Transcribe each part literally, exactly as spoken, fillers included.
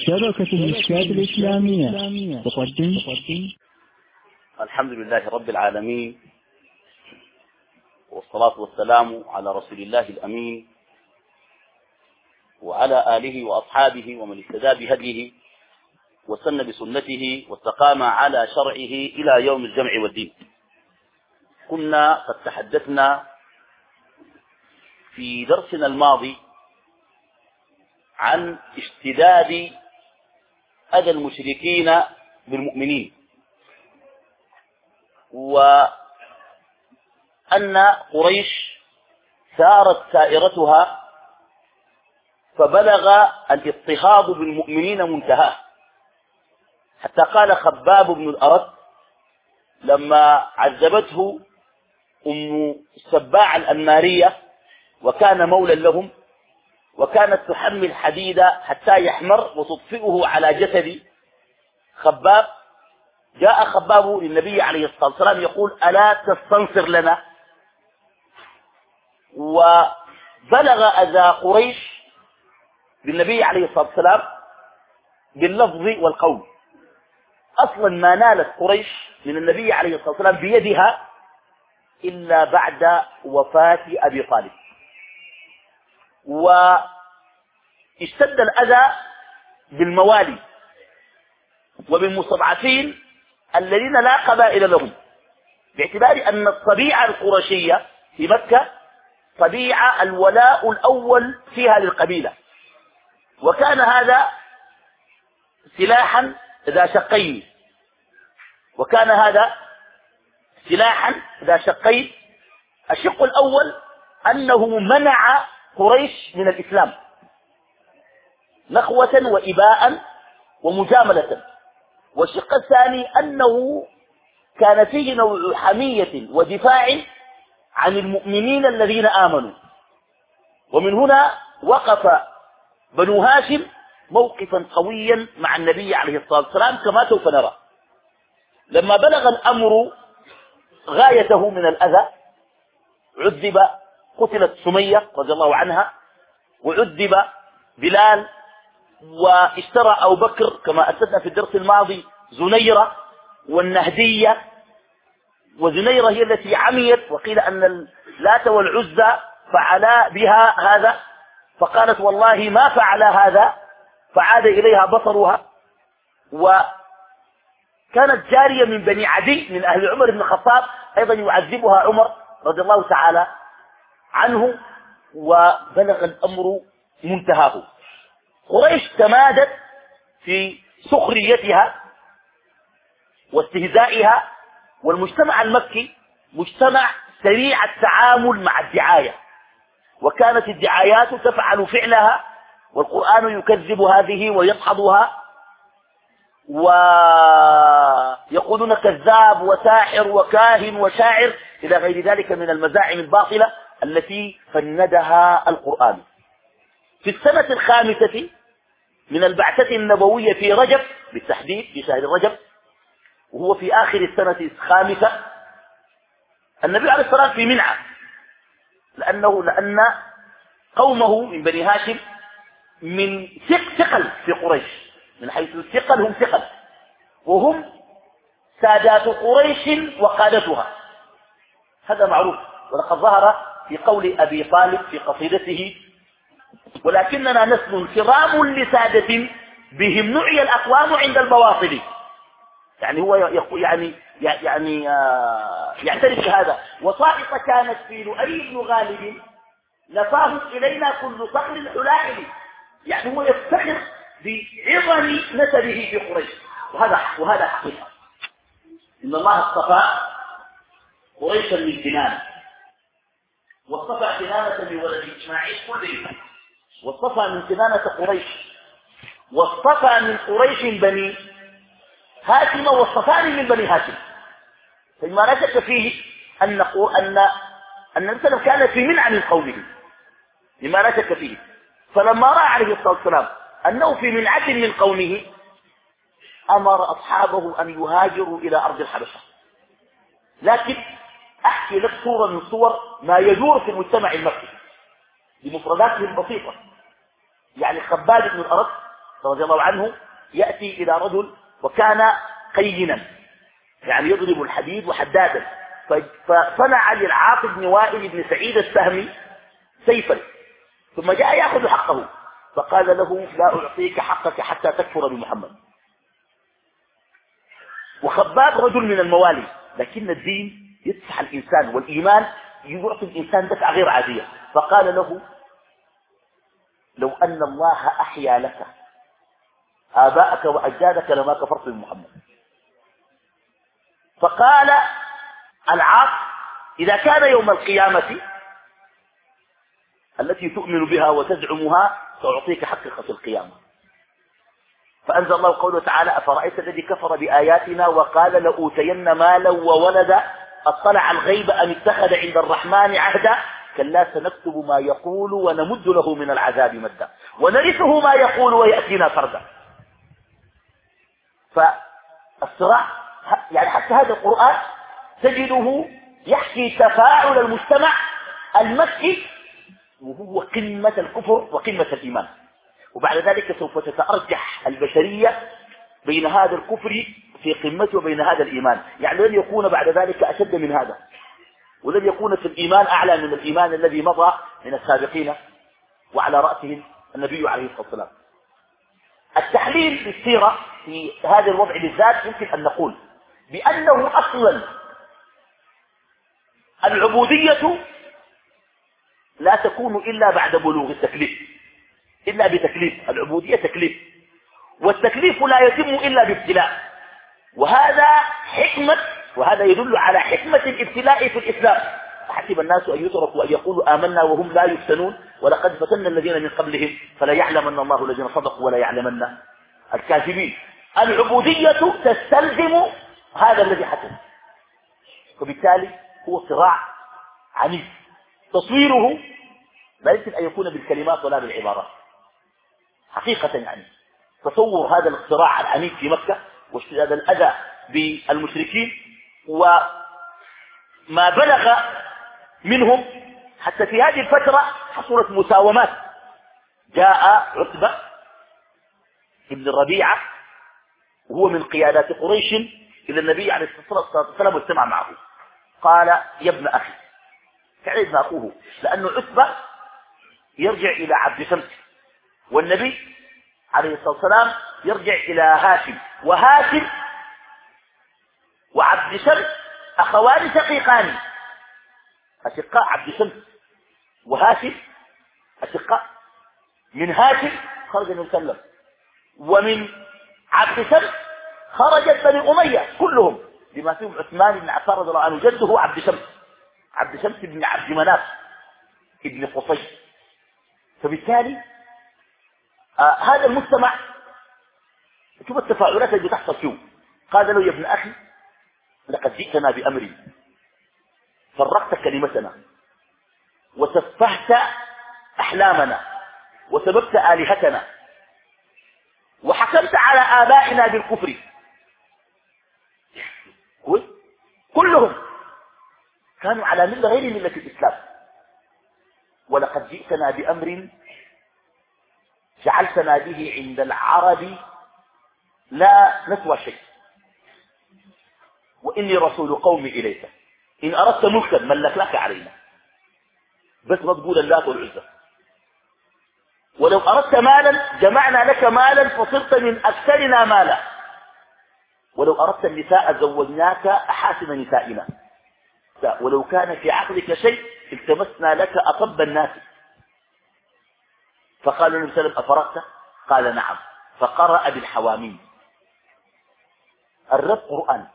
شبكة المشكات الإسلامية تقدم. الحمد لله رب العالمين، والصلاة والسلام على رسول الله الأمين وعلى آله وأصحابه ومن اهتدى بهديه وسن بسنته واستقام على شرعه إلى يوم الجمع والدين. كنا قد تحدثنا في درسنا الماضي عن اشتداد أذى المشركين بالمؤمنين، وأن قريش سارت سائرتها فبلغ الاضطهاد بالمؤمنين منتهاه، حتى قال خباب بن الأرت لما عذبته أم السباع الأنمارية وكان مولا لهم، وكانت تحمل حديدا حتى يحمر وتطفئه على جسد خباب، جاء خباب للنبي عليه الصلاة والسلام يقول: ألا تستنصر لنا؟ وبلغ أذى قريش بالنبي عليه الصلاة والسلام باللفظ والقول. أصلا ما نالت قريش من النبي عليه الصلاة والسلام بيدها إلا بعد وفاة أبي طالب، واشتد الأذى بالموالي وبالمستضعفين الذين لا قبائل لهم، باعتبار أن الطبيعة القرشية في مكة طبيعة الولاء الأول فيها للقبيلة، وكان هذا سلاحا ذا شقين وكان هذا سلاحا ذا شقين الشق الأول أنه منع قريش من الإسلام نخوة وإباء ومجاملة، والشق الثاني أنه كان فيه نوع حمية ودفاع عن المؤمنين الذين آمنوا. ومن هنا وقف بنو هاشم موقفا قويا مع النبي عليه الصلاة والسلام كما سوف نرى. لما بلغ الأمر غايته من الأذى عذب، قتلت سمية رضي الله عنها، وعذب بلال، واشترى أبو بكر كما أسسنا في الدرس الماضي زنيرة والنهدية، وزنيرة هي التي عميت، وقيل أن اللات والعزى فعلا بها هذا، فقالت والله ما فعل هذا، فعاد إليها بصرها. وكانت جارية من بني عدي من أهل عمر بن الخطاب أيضا يعذبها عمر رضي الله تعالى عنه، وبلغ الأمر منتهاه. قريش تمادت في سخريتها واستهزائها، والمجتمع المكي مجتمع سريع التعامل مع الدعاية، وكانت الدعايات تفعل فعلها، والقرآن يكذب هذه ويدحضها، ويقولون كذاب وساحر وكاهن وشاعر إلى غير ذلك من المزاعم الباطلة التي فندها القرآن. في السنة الخامسة من البعثة النبوية في رجب بالتحديد في شهر رجب، وهو في آخر السنة الخامسة، النبي عليه الصلاة والسلام في منعة، لأنه لأن قومه من بني هاشم من ثقل في قريش، من حيث الثقل هم ثقل، وهم سادات قريش وقادتها، هذا معروف، ولقد ظهر في قول أبي طالب في قصيدته: ولكننا نسل كرام لسادة بهم نعي الأقوام عند البواطل. يعني هو يعني يعني يعترف بهذا. وصائصة كانت في لؤي بن غالب لفاه إلينا كل صخر حلائل، يعني هو يفتخر بعظم نسبه في قريش، وهذا وهذا حقيقة. إن الله اصطفى قريشا من كنانة، واصطفى كنانة من ولد إسماعيل كلهم، واصطفى من كنانة قريش، واصطفى من قريش بني هاشم، واصطفاني من بني هاشم. فما لا شك فيه أن أن أن النبي كان في منع من قومه، لما لا شك فيه. فلما رأى عليه الصلاة والسلام أنه في منعة من قومه أمر أصحابه أن يهاجروا إلى أرض الحبشة. لكن أحكي لك صورة من صور ما يدور في المجتمع المكي بمفرداته البسيطة. يعني خباب بن الأرت رضي الله عنه يأتي إلى رجل وكان قينا يعني يضرب الحديد وحدادا، فصنع للعاص بن وائل بن سعيد السهمي سيفا، ثم جاء يأخذ حقه فقال له لا أعطيك حقك حتى تكفر بمحمد. وخباب رجل من الموالي، لكن الدين يدفع الإنسان والإيمان يعطي الإنسان دفعة غير عادية، فقال له لو أن الله أحيا لك آباءك وأجدادك لما كفرت بمحمد. فقال العاص إذا كان يوم القيامة التي تؤمن بها وتزعمها سأعطيك حقك في القيامة. فأنزل الله قوله تعالى أفرأيت الذي كفر بآياتنا وقال لأوتين مالا وولدا أطلع الغيب أم اتخذ عند الرحمن عهدا كلا سنكتب ما يقول ونمد له من العذاب مدا ونرثه ما يقول ويأتينا فردا. فالصراع يعني حتى هذا القرآن تجده يحكي تفاعل المجتمع المكي وهو قمة الكفر وقمة الإيمان، وبعد ذلك سوف تتأرجح البشرية بين هذا الكفر في قمته وبين هذا الإيمان، يعني لن يكون بعد ذلك أشد من هذا، ولن يكون في الإيمان أعلى من الإيمان الذي مضى من السابقين وعلى رأسهم النبي عليه الصلاة والسلام. التحليل في السيرة في هذا الوضع بالذات يمكن أن نقول بأنه أصلا العبودية لا تكون إلا بعد بلوغ التكليف، إلا بتكليف. العبودية تكليف، والتكليف لا يتم إلا بابتلاء، وهذا حكمة وهذا يدل على حكمة الابتلاء في الإسلام. أحسب الناس أن يتركوا أن يقولوا آمنا وهم لا يفتنون ولقد فتنا الذين من قبلهم فلا يعلمن الله الذين صدقوا ولا يعلمن الكاذبين. العبودية تستلزم هذا الذي حدث، وبالتالي هو صراع عنيف تصويره لا يمكن أن يكون بالكلمات ولا بالعبارات حقيقة. يعني تصور هذا الصراع العنيف في مكة واشتداد الأذى بالمشركين وما بلغ منهم حتى في هذه الفترة حصلت مساومات. جاء عتبة ابن الربيعة وهو من قيادات قريش إلى النبي عليه الصلاة والسلام واجتمع معه، قال يا ابن أخي، كان ابن أخوه لأنه عتبة يرجع إلى عبد شمس والنبي عليه الصلاة والسلام يرجع إلى هاشم، وهاشم وعبد شمس أخوان شقيقان، أشقاء عبد شمس وهاشم أشقاء. من هاشم خرج النبي صلى الله عليه وسلم، ومن عبد شمس خرجت بني أمية كلهم بما فيهم عثمان بن عفان رضي الله عنه جده عبد شمس، عبد شمس بن عبد مناف ابن قصي. فبالتالي آه هذا المجتمع شوف التفاعلات اللي تحصل فيه. قال له يا ابن أخي لقد جئتنا بأمر فرقت كلمتنا وسفهت أحلامنا وسببت آلهتنا وحكمت على آبائنا بالكفر كلهم كانوا على ملة غير ملة الإسلام، ولقد جئتنا بأمر جعلتنا به عند العرب لا نسوى شيء، وإني رسول قومي إليك إن أردت ملكا ملك لك علينا، بس ما تقول اللات والعزى، ولو أردت مالا جمعنا لك مالا فصرت من أكثرنا مالا، ولو أردت النساء زوجناك أحاسن نسائنا، ولو كان في عقلك شيء التمسنا لك أطب الناس. فقال النبي صلى الله عليه وسلم أفرغت؟ قال نعم، فقرأ بالحواميم. الرب قرآن،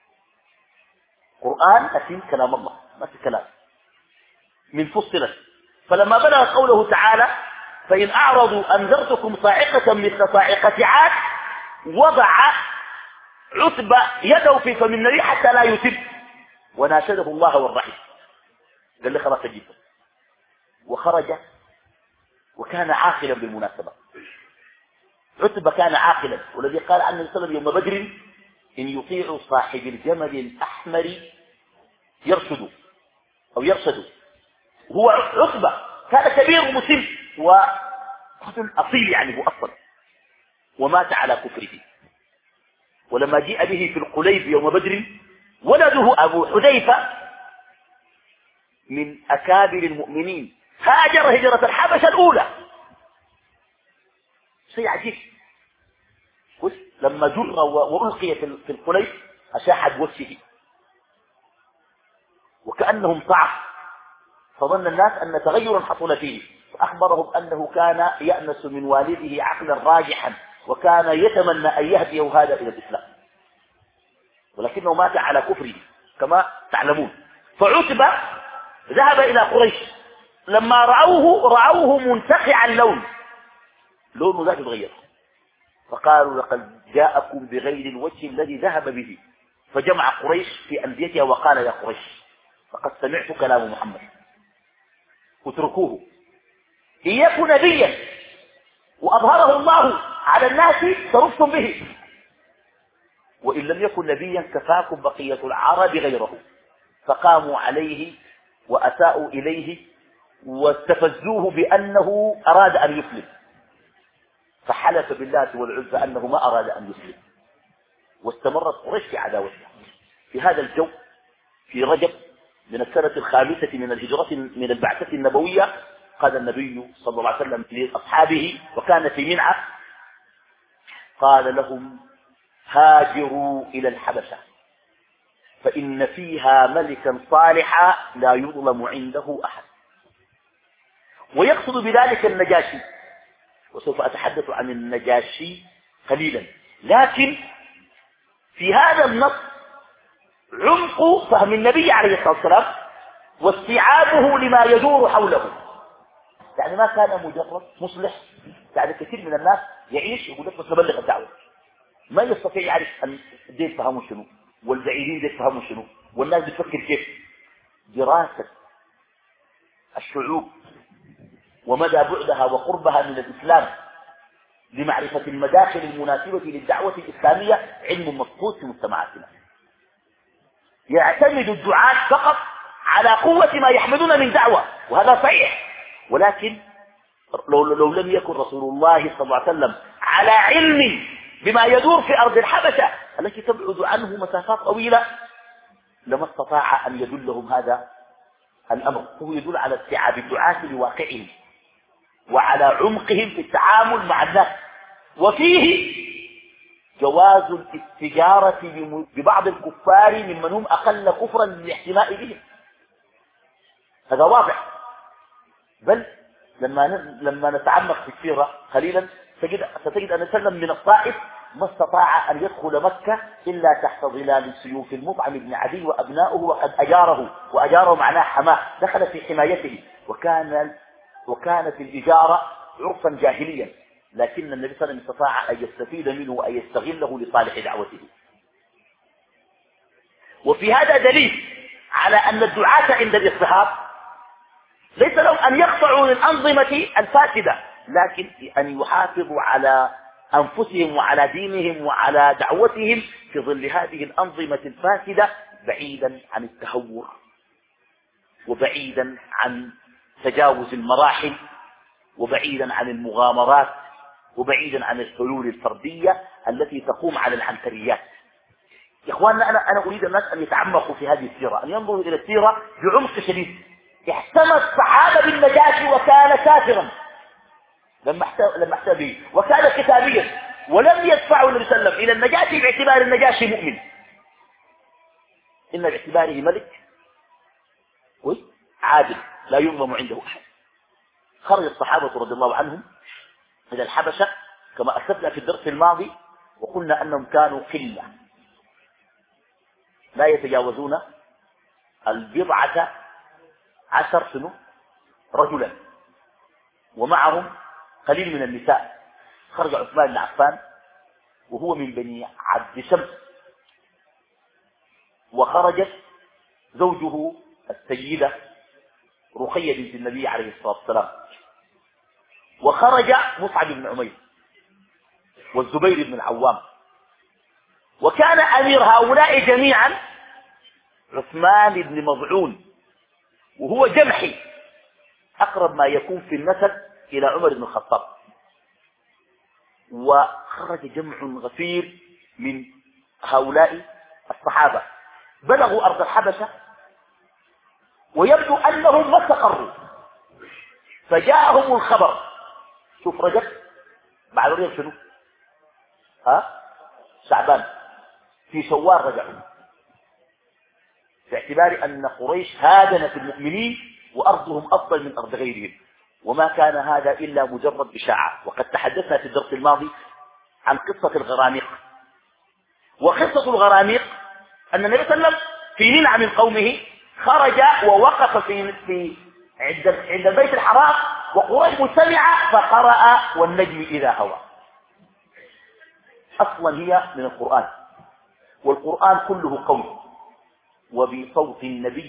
قرآن أسين كلام الله ما في كلام من فصلت. فلما بلغ قوله تعالى فإن أعرضوا أنذرتكم صاعقة مثل صاعقة عاد وضع عتبة يده في فم النبي حتى لا يتب وناشده الله والرحيم، قال له خلاص جيت. وخرج وكان عاقلا بالمناسبة، عتبة كان عاقلا، والذي قال عنه النبي صلى الله عليه وسلم يوم بدر إن يطيع صاحب الجمل الأحمر يرشد أو يرشد. هو عتبة كان كبير مسن ورجل أصيل، يعني هو أصلا ومات على كفره. ولما جاء به في القليب يوم بدر ولده أبو حذيفة من أكابر المؤمنين هاجر هجرة الحبشة الأولى. شيء عجيب. لما جر وألقي في القليب أشاحت وجهه وكأنهم صعق، فظن الناس أن تغيرا حصل فيه، فأخبرهم أنه كان يأنس من والده عقلا راجحا وكان يتمنى أن يهديه هذا إلى الإسلام، ولكنه مات على كفره كما تعلمون. فعتبة ذهب إلى قريش لما رأوه رأوه منتقع اللون، لونه ذاك تغير، فقالوا لقد جاءكم بغير الوجه الذي ذهب به. فجمع قريش في أنديتها وقال يا قريش فقد سمعت كلام محمد اتركوه، إن يكن نبيا وأظهره الله على الناس ترفتم به، وإن لم يكن نبيا كفاكم بقية العرب غيره. فقاموا عليه وأساءوا إليه واستفزوه بأنه أراد أن يسلم، فحلف بالله والعزى أنه ما أراد أن يسلم، واستمرت قريش في عداوته. في هذا الجو في رجب من السنة الخامسة من الهجرة من البعثة النبوية قال النبي صلى الله عليه وسلم لأصحابه وكان في منعة قال لهم هاجروا إلى الحبشة فإن فيها ملكا صالحا لا يظلم عنده أحد. ويقصد بذلك النجاشي، وسوف أتحدث عن النجاشي قليلا، لكن في هذا النص عمق فهم النبي عليه الصلاة والسلام واستيعابه لما يدور حوله. يعني ما كان مجرد مصلح. يعني كثير من الناس يعيش يقول لك بس نبلغ الدعوة، ما يستطيع يعرف أن دي يفهموا شنو والبعيدين دي يفهموا شنو والناس بتفكر كيف. دراسة الشعوب ومدى بعدها وقربها من الإسلام لمعرفة المداخل المناسبة للدعوة الإسلامية علم مفقود في مجتمعاتنا. يعتمد الدعاة فقط على قوة ما يحملون من دعوة، وهذا صحيح، ولكن لو, لو لم يكن رسول الله صلى الله عليه وسلم على علم بما يدور في أرض الحبشة التي تبعد عنه مسافات طويلة لما استطاع أن يدلهم هذا الأمر. هو يدل على استيعاب الدعاة لواقعهم وعلى عمقهم في التعامل مع الناس، وفيه جواز الاستجارة ببعض الكفار ممن هم أقل كفرا للاحتماء بهم، هذا واضح. بل لما لما نتعمق في السيرة قليلا ستجد ستجد أن سلم من الطائف ما استطاع أن يدخل مكة إلا تحت ظلال سيوف المطعم بن عدي وأبناؤه، وقد أجاره وأجاره معناه حماه، دخل في حمايته، وكان وكانت الإجارة عرفا جاهليا، لكن النبي صلى الله عليه وسلم استطاع أن يستفيد منه وأن يستغله لصالح دعوته. وفي هذا دليل على أن الدعاة عند الاضطهاد ليس لهم أن يخضعوا للأنظمة الفاسدة، لكن أن يحافظوا على أنفسهم وعلى دينهم وعلى دعوتهم في ظل هذه الأنظمة الفاسدة، بعيدا عن التهور وبعيدا عن تجاوز المراحل وبعيدا عن المغامرات وبعيدا عن الحلول الفردية التي تقوم على العنتريات. يا إخواننا، أنا أنا أريد الناس أن يتعمقوا في هذه السيرة، أن ينظروا إلى السيرة بعمق شديد. احتمى الصحابة بالنجاشي وكان كافرا لما لما احتمى به، وكان كتابيا، ولم يدفعوا النبي صلى الله عليه وسلم إلى النجاشي باعتبار النجاشي مؤمن، إن باعتباره ملك عادل لا يظلم عنده أحد. خرج الصحابة رضي الله عنهم إلى الحبشة كما أسلفنا في الدرس الماضي، وقلنا أنهم كانوا قلة لا يتجاوزون البضعة عشر سنة رجلا، ومعهم قليل من النساء. خرج عثمان بن عفان وهو من بني عبد شمس، وخرجت زوجه السيدة رقية بنت النبي عليه الصلاة والسلام، وخرج مصعب بن عمير والزبير بن العوام، وكان أمير هؤلاء جميعا عثمان بن مظعون، وهو جمحي أقرب ما يكون في النسب إلى عمر بن الخطاب. وخرج جمع غفير من هؤلاء الصحابة، بلغوا أرض الحبشة ويبدو أنهم ما استقروا، فجاءهم الخبر. شوف رجب بعد رجب شنو؟ ها؟ شعبان. في شوال رجعوا، باعتبار أن قريش هادنت المؤمنين وأرضهم أفضل من أرض غيرهم، وما كان هذا إلا مجرد إشاعة. وقد تحدثنا في الدرس الماضي عن قصة الغرانيق. وقصة الغرانيق أن النبي صلى الله عليه وسلم في منع من قومه خرج ووقف في في عند عند البيت الحرام وقريش مجتمعة فقرأ والنجم إذا هوى. أصلا هي من القرآن، والقرآن كله قول، وبصوت النبي